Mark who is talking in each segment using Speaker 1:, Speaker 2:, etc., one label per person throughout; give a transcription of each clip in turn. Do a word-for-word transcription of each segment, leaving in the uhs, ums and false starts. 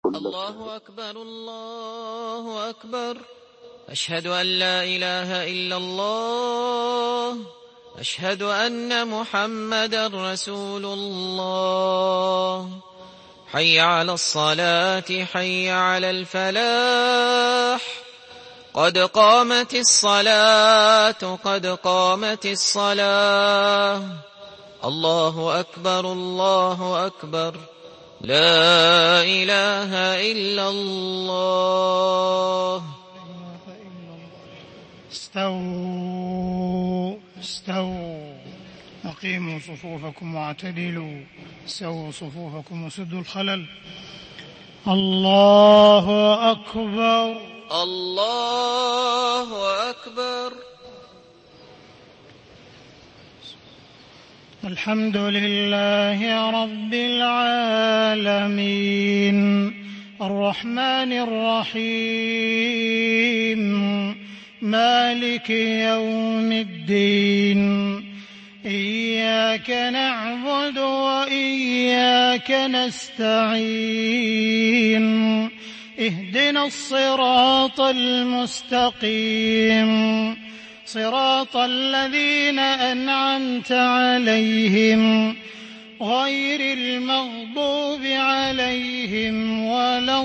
Speaker 1: الله أكبر الله أكبر. أشهد أن لا إله إلا الله. أشهد أن محمدا رسول الله. حي على الصلاة حي على الفلاح. قد قامت الصلاة قد قامت الصلاة. الله أكبر الله أكبر. لا إله إلا الله.
Speaker 2: استووا استووا أقيموا صفوفكم واعتدلوا. سووا صفوفكم وسدوا الخلل. الله أكبر
Speaker 1: الله أكبر.
Speaker 2: الحمد لله رب العالمين الرحمن الرحيم مالك يوم الدين. إياك نعبد وإياك نستعين. اهدنا الصراط المستقيم صراط الذين أنعمت عليهم غير المغضوب عليهم ولا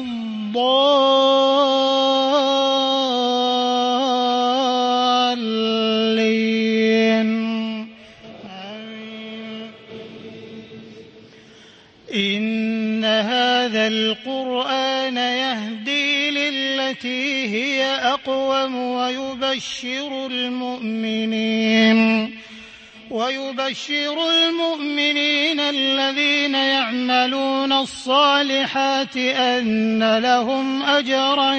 Speaker 2: الضالين. إن هذا القرآن يهدي للتي هي أقوم ويبشر المؤمنين ويبشر المؤمنين الذين يعملون الصالحات أن لهم أجرا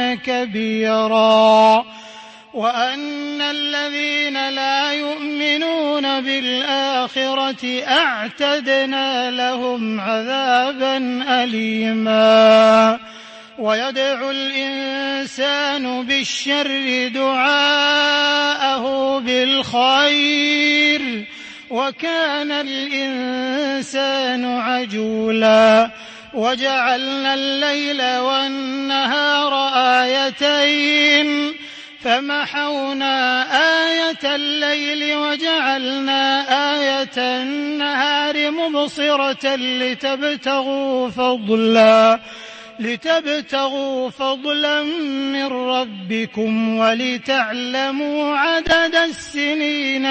Speaker 2: كبيرا وأن الذين لا يؤمنون بالآخرة أعتدنا لهم عذابا أليما. ويدعو الإنسان بالشر دعاءه بالخير وكان الإنسان عجولا. وجعلنا الليل والنهار آيتين فمحونا آية الليل وجعلنا آية النهار مبصرة لتبتغوا فضلا لتبتغوا فضلا من ربكم ولتعلموا عدد السنين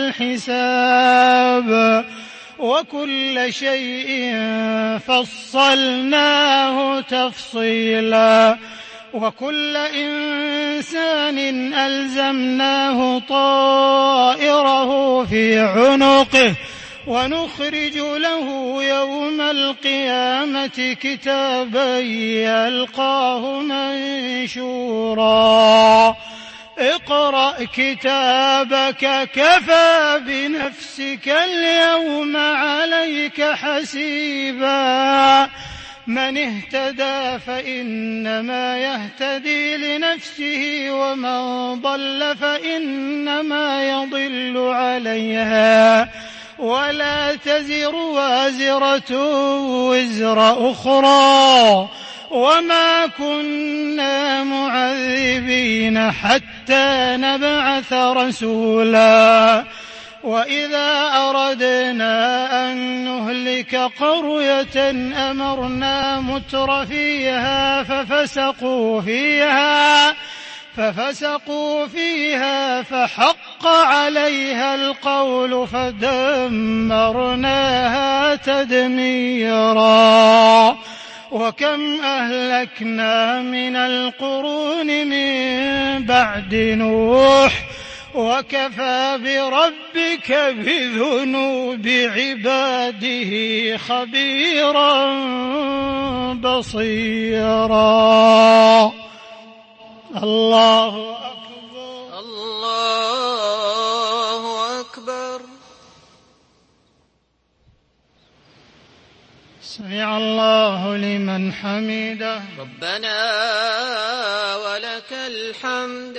Speaker 2: والحساب وكل شيء فصلناه تفصيلا. وكل إنسان ألزمناه طائره في عنقه ونخرج له يوم القيامة كتابا يلقاه منشورا. اقرأ كتابك كفى بنفسك اليوم عليك حسيبا. من اهتدى فإنما يهتدي لنفسه ومن ضل فإنما يضل عليها ولا تزر وازرة وزر أخرى وما كنا معذبين حتى نبعث رسولا. وإذا أردنا أن نهلك قرية أمرنا متر فيها ففسقوا فيها ففسقوا فيها فحق عليها القول فدمرناها تدميرا. وكم أهلكنا من القرون من بعد نوح وكفى بربك بذنوب عباده خبيرا بصيرا. الله أكبر
Speaker 1: الله أكبر.
Speaker 2: سمع الله لمن حمده.
Speaker 1: ربنا ولك الحمد.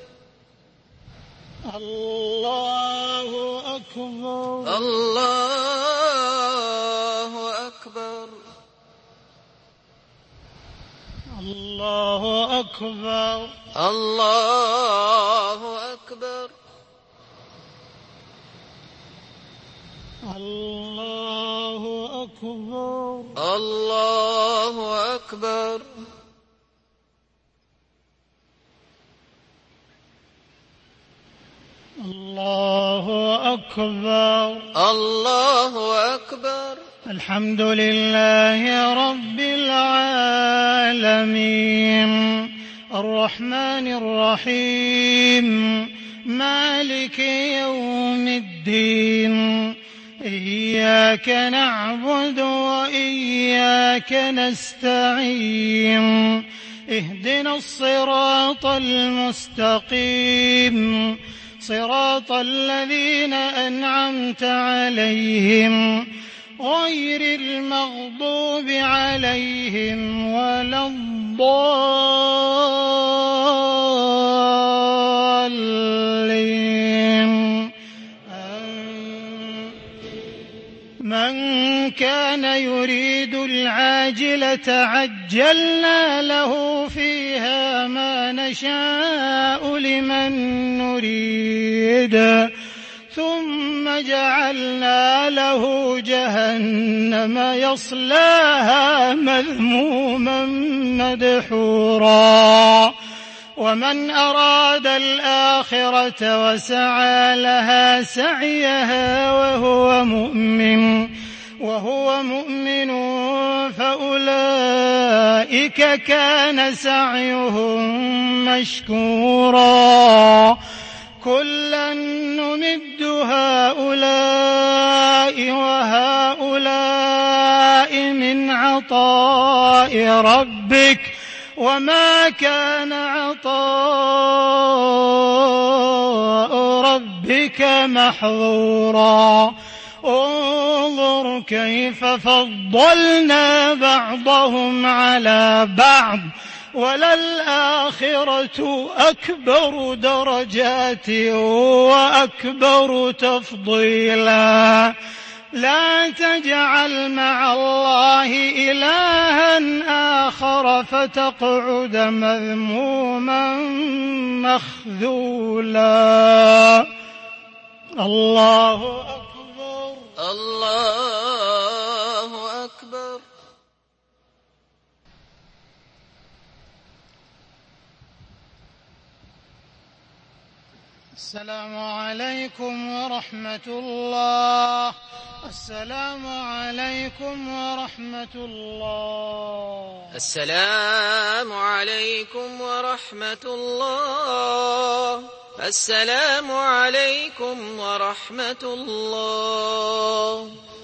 Speaker 2: الله أكبر
Speaker 1: الله أكبر.
Speaker 2: الله أكبر.
Speaker 1: الله أكبر.
Speaker 2: الله أكبر.
Speaker 1: الله أكبر.
Speaker 2: الله أكبر.
Speaker 1: الله أكبر.
Speaker 2: الحمد لله رب العالمين الرحمن الرحيم مالك يوم الدين إياك نعبد وإياك نستعين اهدنا الصراط المستقيم صراط الذين أنعمت عليهم غير المغضوب عليهم ولا الضالين. من كان يريد العاجلة عجلنا له فيها ما نشاء لمن نريد ثم جعلنا له جهنم يصلاها مذموما مدحورا. ومن أراد الآخرة وسعى لها سعيها وهو مؤمن وهو مؤمن فأولئك كان سعيهم مشكورا. كلا نمد هؤلاء وهؤلاء من عطاء ربك وما كان عطاء ربك محظورا. انظر كيف فضلنا بعضهم على بعض وللآخرة أكبر درجات وأكبر تفضيلا. لا تجعل مع الله إلها آخر فتقعد مذموما مخذولا. الله أكبر.
Speaker 1: الله أكبر.
Speaker 2: السلام عليكم ورحمة الله. السلام عليكم ورحمة الله.
Speaker 1: السلام عليكم ورحمة الله. السلام عليكم ورحمة الله.